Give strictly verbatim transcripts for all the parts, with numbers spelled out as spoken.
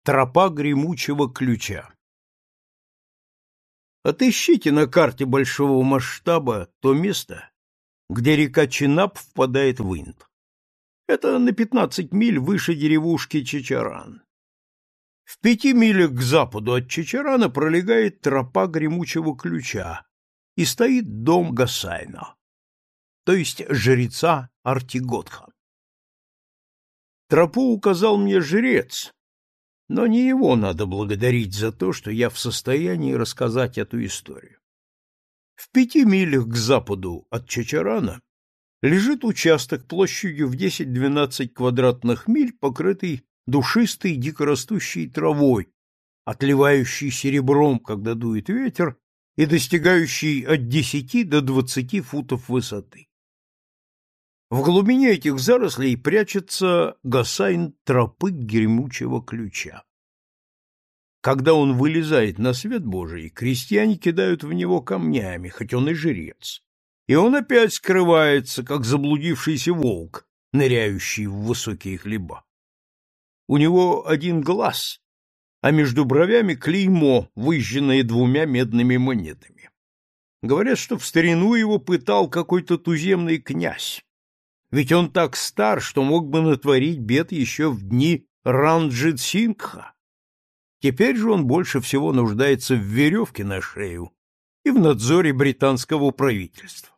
Тропа гремучего ключа. Отыщите на карте большого масштаба то место, где река Чинап впадает в Инд. Это на пятнадцать миль выше деревушки Чичаран. В пяти милях к западу от Чичарана пролегает тропа гремучего ключа, и стоит дом Гасайна, то есть жреца Артиготха. Тропу указал мне жрец, но не его надо благодарить за то, что я в состоянии рассказать эту историю. В пяти милях к западу от Чичарана лежит участок площадью в десять-двенадцать квадратных миль, покрытый душистой дикорастущей травой, отливающей серебром, когда дует ветер, и достигающей от десяти до двадцати футов высоты. В глубине этих зарослей прячется гасайн тропы гремучего ключа. Когда он вылезает на свет Божий, крестьяне кидают в него камнями, хоть он и жрец, и он опять скрывается, как заблудившийся волк, ныряющий в высокие хлеба. У него один глаз, а между бровями клеймо, выжженное двумя медными монетами. Говорят, что в старину его пытал какой-то туземный князь, ведь он так стар, что мог бы натворить бед еще в дни Ранджит-Сингха. Теперь же он больше всего нуждается в веревке на шею и в надзоре британского правительства.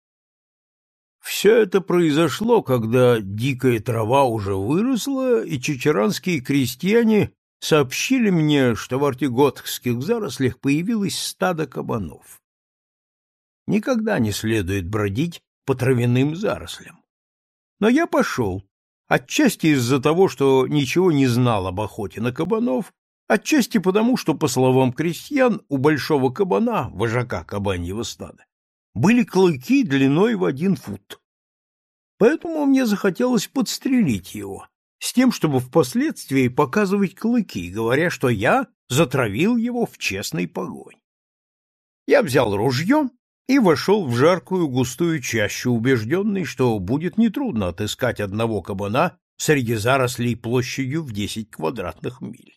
Все это произошло, когда дикая трава уже выросла, и чичаранские крестьяне сообщили мне, что в артиготских зарослях появилось стадо кабанов. Никогда не следует бродить по травяным зарослям. Но я пошел, отчасти из-за того, что ничего не знал об охоте на кабанов, отчасти потому, что, по словам крестьян, у большого кабана, вожака кабаньего стада, были клыки длиной в один фут. Поэтому мне захотелось подстрелить его, с тем, чтобы впоследствии показывать клыки, говоря, что я затравил его в честный погонь. Я взял ружье и вошел в жаркую густую чащу, убежденный, что будет нетрудно отыскать одного кабана среди зарослей площадью в десять квадратных миль.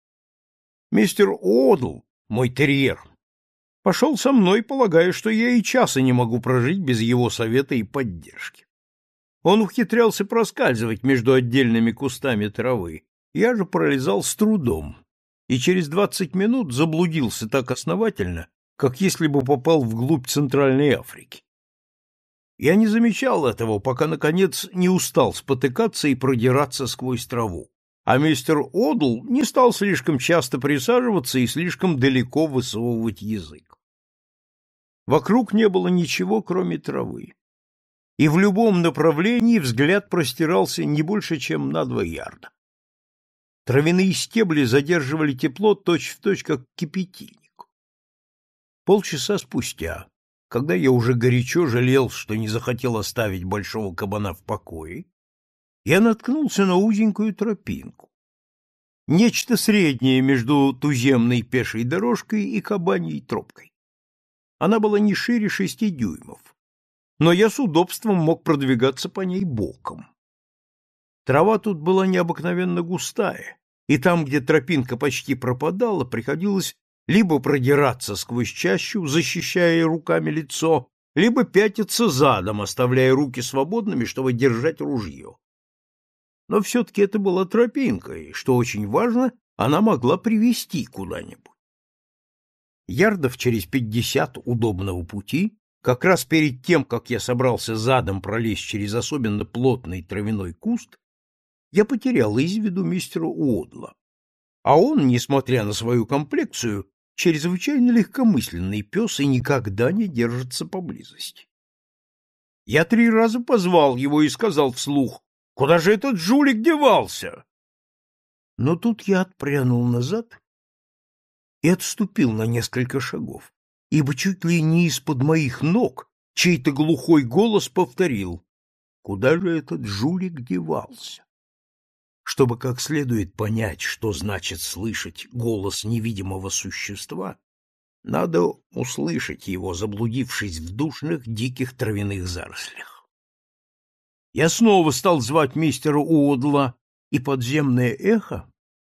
Мистер Одл, мой терьер, пошел со мной, полагая, что я и часа не могу прожить без его совета и поддержки. Он ухитрялся проскальзывать между отдельными кустами травы, я же пролезал с трудом, и через двадцать минут заблудился так основательно, как если бы попал вглубь Центральной Африки. Я не замечал этого, пока, наконец, не устал спотыкаться и продираться сквозь траву, а мистер Одл не стал слишком часто присаживаться и слишком далеко высовывать язык. Вокруг не было ничего, кроме травы, и в любом направлении взгляд простирался не больше, чем на два ярда. Травяные стебли задерживали тепло точь-в-точь, как кипятильник. Полчаса спустя, когда я уже горячо жалел, что не захотел оставить большого кабана в покое, я наткнулся на узенькую тропинку. Нечто среднее между туземной пешей дорожкой и кабаньей тропкой. Она была не шире шести дюймов, но я с удобством мог продвигаться по ней боком. Трава тут была необыкновенно густая, и там, где тропинка почти пропадала, приходилось либо продираться сквозь чащу, защищая руками лицо, либо пятиться задом, оставляя руки свободными, чтобы держать ружье. Но все-таки это была тропинка, и, что очень важно, она могла привести куда-нибудь. Ярдов через пятьдесят удобного пути, как раз перед тем, как я собрался задом пролезть через особенно плотный травяной куст, я потерял из виду мистера Уодла. А он, несмотря на свою комплекцию, чрезвычайно легкомысленный пес и никогда не держится поблизости. Я три раза позвал его и сказал вслух: «Куда же этот жулик девался?» Но тут я отпрянул назад и отступил на несколько шагов, ибо чуть ли не из-под моих ног чей-то глухой голос повторил: «Куда же этот жулик девался?» Чтобы как следует понять, что значит слышать голос невидимого существа, надо услышать его, заблудившись в душных диких травяных зарослях. Я снова стал звать мистера Уодла, и подземное эхо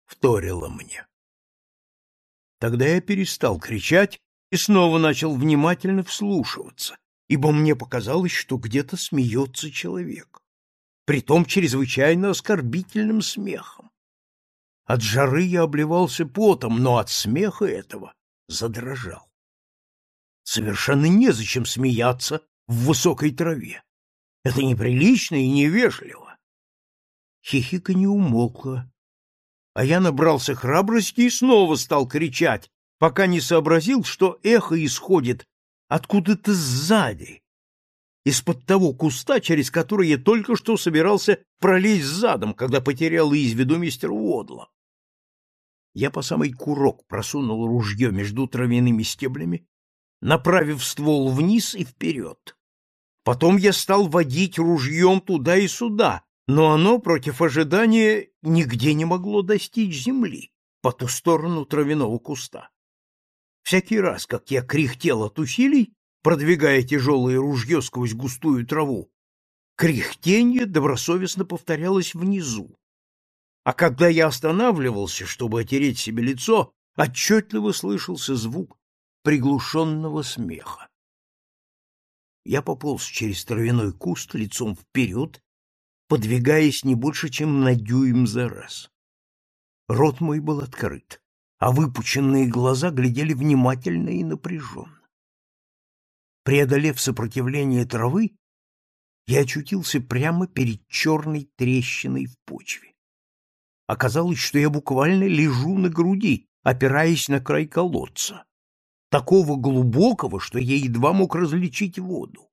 вторило мне. Тогда я перестал кричать и снова начал внимательно вслушиваться, ибо мне показалось, что где-то смеется человек, притом чрезвычайно оскорбительным смехом. От жары я обливался потом, но от смеха этого задрожал. Совершенно незачем смеяться в высокой траве. Это неприлично и невежливо. Хихиканье умолкло, а я набрался храбрости и снова стал кричать, пока не сообразил, что эхо исходит откуда-то сзади, из-под того куста, через который я только что собирался пролезть задом, когда потерял из виду мистера Уодла. Я по самый курок просунул ружье между травяными стеблями, направив ствол вниз и вперед. Потом я стал водить ружьем туда и сюда, но оно, против ожидания, нигде не могло достичь земли, по ту сторону травяного куста. Всякий раз, как я кряхтел от усилий, продвигая тяжелое ружье сквозь густую траву, кряхтенье добросовестно повторялось внизу. А когда я останавливался, чтобы отереть себе лицо, отчетливо слышался звук приглушенного смеха. Я пополз через травяной куст лицом вперед, подвигаясь не больше, чем на дюйм за раз. Рот мой был открыт, а выпученные глаза глядели внимательно и напряженно. Преодолев сопротивление травы, я очутился прямо перед черной трещиной в почве. Оказалось, что я буквально лежу на груди, опираясь на край колодца, такого глубокого, что я едва мог различить воду.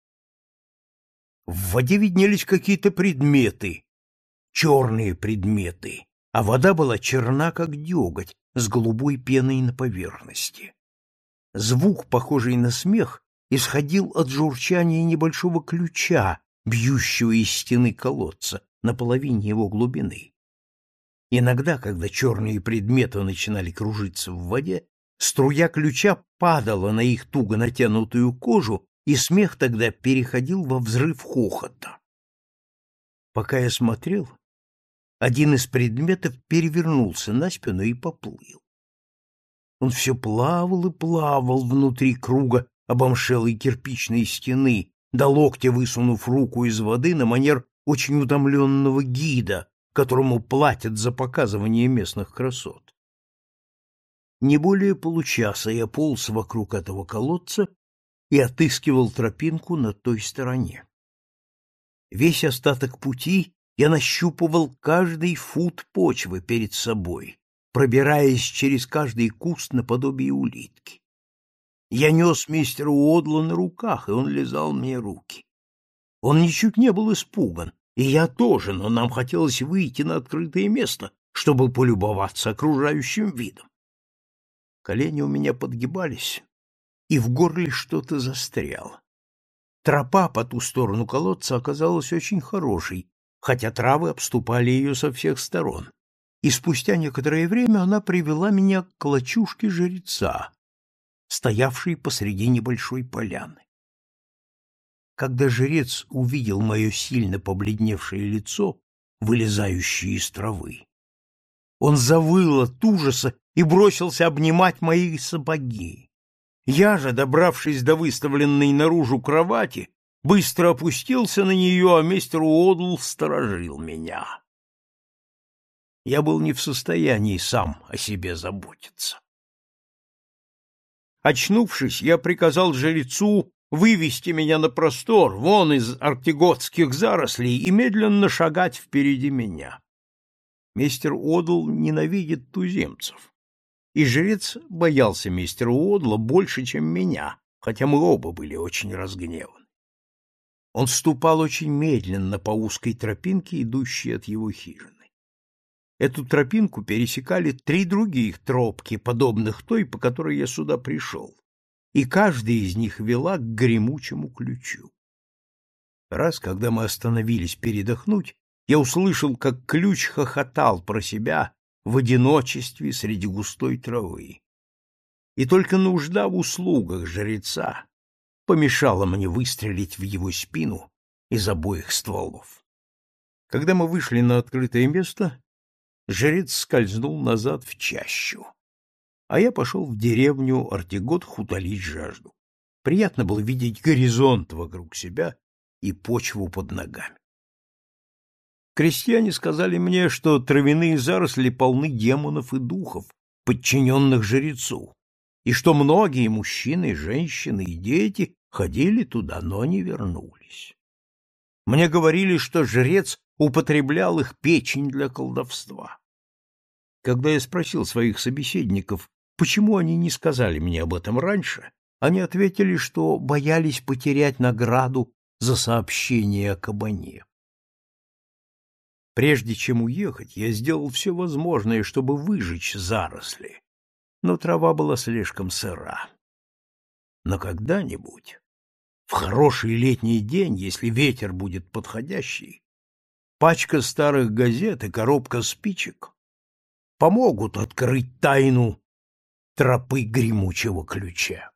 В воде виднелись какие-то предметы, черные предметы, а вода была черна, как деготь, с голубой пеной на поверхности. Звук, похожий на смех, исходил от журчания небольшого ключа, бьющего из стены колодца, на половине его глубины. Иногда, когда черные предметы начинали кружиться в воде, струя ключа падала на их туго натянутую кожу, и смех тогда переходил во взрыв хохота. Пока я смотрел, один из предметов перевернулся на спину и поплыл. Он все плавал и плавал внутри круга обомшелой кирпичной стены, до локтя высунув руку из воды на манер очень утомленного гида, которому платят за показывание местных красот. Не более получаса я полз вокруг этого колодца и отыскивал тропинку на той стороне. Весь остаток пути я нащупывал каждый фут почвы перед собой, пробираясь через каждый куст наподобие улитки. Я нес мистера Уодла на руках, и он лизал мне руки. Он ничуть не был испуган, и я тоже, но нам хотелось выйти на открытое место, чтобы полюбоваться окружающим видом. Колени у меня подгибались, и в горле что-то застряло. Тропа по ту сторону колодца оказалась очень хорошей, хотя травы обступали ее со всех сторон, и спустя некоторое время она привела меня к лачужке жреца, стоявшей посреди небольшой поляны. Когда жрец увидел мое сильно побледневшее лицо, вылезающее из травы, он завыл от ужаса и бросился обнимать мои сапоги. Я же, добравшись до выставленной наружу кровати, быстро опустился на нее, а мистер Уодл сторожил меня. Я был не в состоянии сам о себе заботиться. Очнувшись, я приказал жрецу вывести меня на простор, вон из артиготских зарослей, и медленно шагать впереди меня. Мистер Уодл ненавидит туземцев, и жрец боялся мистера Уодла больше, чем меня, хотя мы оба были очень разгневаны. Он ступал очень медленно по узкой тропинке, идущей от его хижины. Эту тропинку пересекали три других тропки, подобных той, по которой я сюда пришел, и каждая из них вела к гремучему ключу. Раз, когда мы остановились передохнуть, я услышал, как ключ хохотал про себя в одиночестве среди густой травы. И только нужда в услугах жреца помешала мне выстрелить в его спину из обоих стволов. Когда мы вышли на открытое место, жрец скользнул назад в чащу, а я пошел в деревню Артиготх утолить жажду. Приятно было видеть горизонт вокруг себя и почву под ногами. Крестьяне сказали мне, что травяные заросли полны демонов и духов, подчиненных жрецу, и что многие мужчины, женщины и дети ходили туда, но не вернулись. Мне говорили, что жрец употреблял их печень для колдовства. Когда я спросил своих собеседников, почему они не сказали мне об этом раньше, они ответили, что боялись потерять награду за сообщение о кабане. Прежде чем уехать, я сделал все возможное, чтобы выжечь заросли, но трава была слишком сыра. Но когда-нибудь, в хороший летний день, если ветер будет подходящий, пачка старых газет и коробка спичек помогут открыть тайну тропы гремучего ключа.